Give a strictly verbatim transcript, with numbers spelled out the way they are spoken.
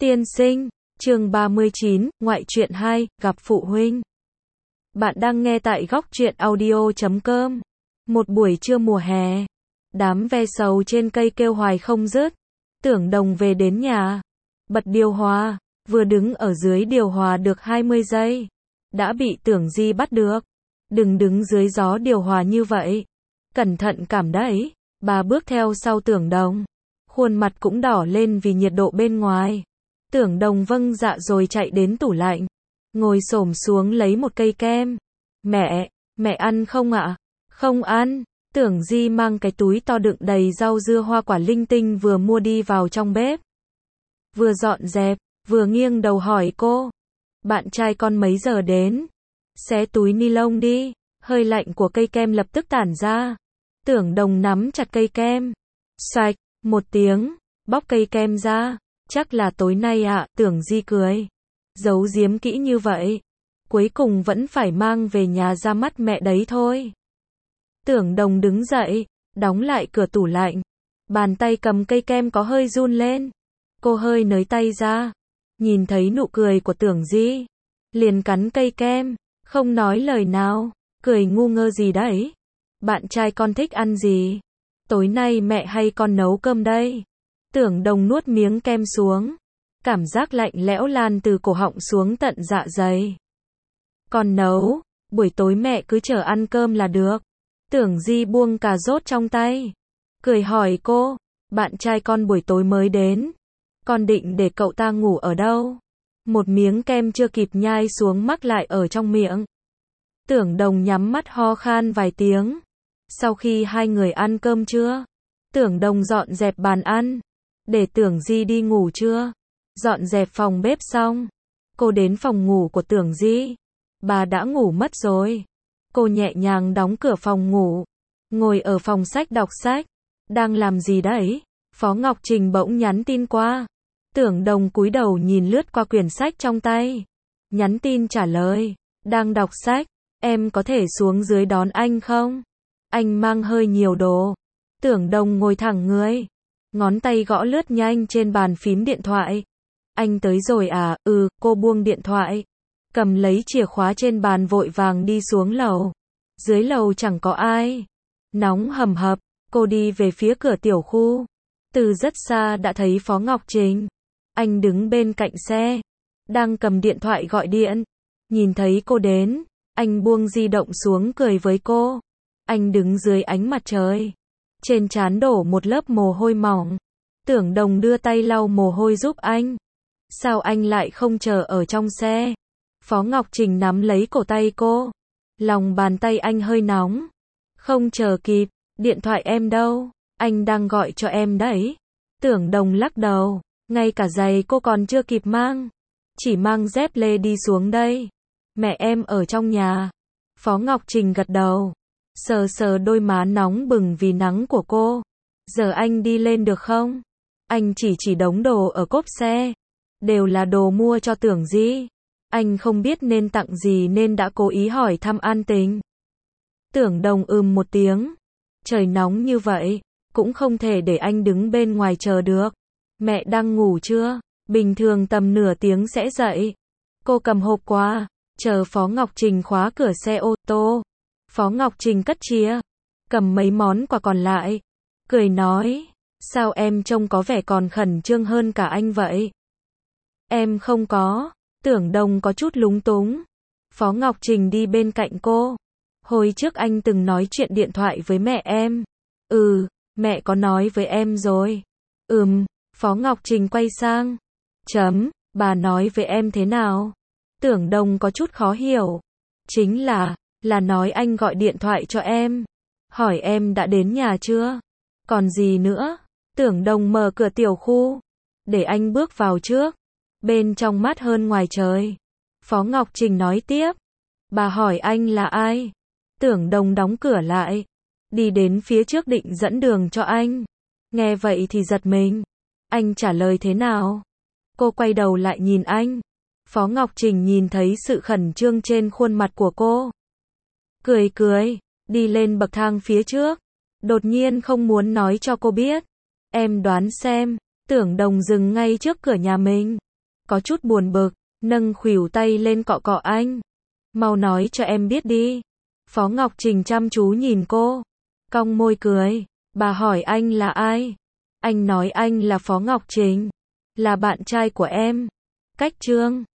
Tiên sinh, chương ba mươi chín, ngoại truyện hai, gặp phụ huynh. Bạn đang nghe tại góc truyện audio chấm com. Một buổi trưa mùa hè, đám ve sầu trên cây kêu hoài không dứt. Tưởng Đồng về đến nhà, bật điều hòa, vừa đứng ở dưới điều hòa được hai mươi giây, đã bị Tưởng Di bắt được. Đừng đứng dưới gió điều hòa như vậy, cẩn thận cảm đấy. Bà bước theo sau Tưởng Đồng, khuôn mặt cũng đỏ lên vì nhiệt độ bên ngoài. Tưởng Đồng vâng dạ rồi chạy đến tủ lạnh, ngồi xổm xuống lấy một cây kem. Mẹ, mẹ ăn không ạ? Không ăn. Tưởng Di mang cái túi to đựng đầy rau dưa hoa quả linh tinh vừa mua đi vào trong bếp. Vừa dọn dẹp, vừa nghiêng đầu hỏi cô. Bạn trai con mấy giờ đến? Xé túi ni lông đi. Hơi lạnh của cây kem lập tức tản ra. Tưởng Đồng nắm chặt cây kem. Xoạch, một tiếng, bóc cây kem ra. Chắc là tối nay ạ, à, Tưởng Di cười. Giấu giếm kỹ như vậy, cuối cùng vẫn phải mang về nhà ra mắt mẹ đấy thôi. Tưởng Đồng đứng dậy, đóng lại cửa tủ lạnh. Bàn tay cầm cây kem có hơi run lên. Cô hơi nới tay ra, nhìn thấy nụ cười của Tưởng Di, liền cắn cây kem, không nói lời nào, cười ngu ngơ gì đấy. Bạn trai con thích ăn gì? Tối nay mẹ hay con nấu cơm đây? Tưởng Đồng nuốt miếng kem xuống, cảm giác lạnh lẽo lan từ cổ họng xuống tận dạ dày. Con nấu, buổi tối mẹ cứ chờ ăn cơm là được. Tưởng Di buông cà rốt trong tay, cười hỏi cô, bạn trai con buổi tối mới đến, con định để cậu ta ngủ ở đâu? Một miếng kem chưa kịp nhai xuống mắc lại ở trong miệng. Tưởng Đồng nhắm mắt ho khan vài tiếng. Sau khi hai người ăn cơm trưa, Tưởng Đồng dọn dẹp bàn ăn, để Tưởng Di đi ngủ trưa. Dọn dẹp phòng bếp xong, cô đến phòng ngủ của Tưởng Di. Bà đã ngủ mất rồi. Cô nhẹ nhàng đóng cửa phòng ngủ, ngồi ở phòng sách đọc sách. Đang làm gì đấy? Phó Ngọc Trình bỗng nhắn tin qua. Tưởng Đồng cúi đầu nhìn lướt qua quyển sách trong tay. Nhắn tin trả lời, đang đọc sách, em có thể xuống dưới đón anh không? Anh mang hơi nhiều đồ. Tưởng Đồng ngồi thẳng người, ngón tay gõ lướt nhanh trên bàn phím điện thoại. Anh tới rồi à? Ừ, cô buông điện thoại, cầm lấy chìa khóa trên bàn vội vàng đi xuống lầu. Dưới lầu chẳng có ai, nóng hầm hập. Cô đi về phía cửa tiểu khu, từ rất xa đã thấy Phó Ngọc Trình. Anh đứng bên cạnh xe, đang cầm điện thoại gọi điện. Nhìn thấy cô đến, anh buông di động xuống cười với cô. Anh đứng dưới ánh mặt trời, trên trán đổ một lớp mồ hôi mỏng. Tưởng Đồng đưa tay lau mồ hôi giúp anh. Sao anh lại không chờ ở trong xe? Phó Ngọc Trình nắm lấy cổ tay cô. Lòng bàn tay anh hơi nóng. Không chờ kịp, điện thoại em đâu? Anh đang gọi cho em đấy. Tưởng Đồng lắc đầu, ngay cả giày cô còn chưa kịp mang, chỉ mang dép lê đi xuống đây. Mẹ em ở trong nhà. Phó Ngọc Trình gật đầu, sờ sờ đôi má nóng bừng vì nắng của cô. Giờ anh đi lên được không? Anh chỉ chỉ đống đồ ở cốp xe, đều là đồ mua cho Tưởng Di. Anh không biết nên tặng gì nên đã cố ý hỏi thăm an tình. Tưởng Đồng ừm một tiếng. Trời nóng như vậy, cũng không thể để anh đứng bên ngoài chờ được. Mẹ đang ngủ chưa? Bình thường tầm nửa tiếng sẽ dậy. Cô cầm hộp quà, chờ Phó Ngọc Trình khóa cửa xe ô tô. Phó Ngọc Trình cất chìa, cầm mấy món quà còn lại, cười nói, sao em trông có vẻ còn khẩn trương hơn cả anh vậy? Em không có. Tưởng Đồng có chút lúng túng. Phó Ngọc Trình đi bên cạnh cô. Hồi trước anh từng nói chuyện điện thoại với mẹ em. Ừ, mẹ có nói với em rồi. Ừm, Phó Ngọc Trình quay sang. Chấm, bà nói với em thế nào? Tưởng Đồng có chút khó hiểu. Chính là, là nói anh gọi điện thoại cho em, hỏi em đã đến nhà chưa? Còn gì nữa? Tưởng Đồng mở cửa tiểu khu, để anh bước vào trước. Bên trong mát hơn ngoài trời. Phó Ngọc Trình nói tiếp. Bà hỏi anh là ai? Tưởng Đồng đóng cửa lại, đi đến phía trước định dẫn đường cho anh. Nghe vậy thì giật mình. Anh trả lời thế nào? Cô quay đầu lại nhìn anh. Phó Ngọc Trình nhìn thấy sự khẩn trương trên khuôn mặt của cô, cười cười, đi lên bậc thang phía trước. Đột nhiên không muốn nói cho cô biết. Em đoán xem. Tưởng Đồng dừng ngay trước cửa nhà mình. có chút buồn bực, nâng khuỷu tay lên cọ cọ anh. Mau nói cho em biết đi. Phó Ngọc Trình chăm chú nhìn cô, cong môi cười. Bà hỏi anh là ai? Anh nói anh là Phó Ngọc Trình, là bạn trai của em. Cách Trương.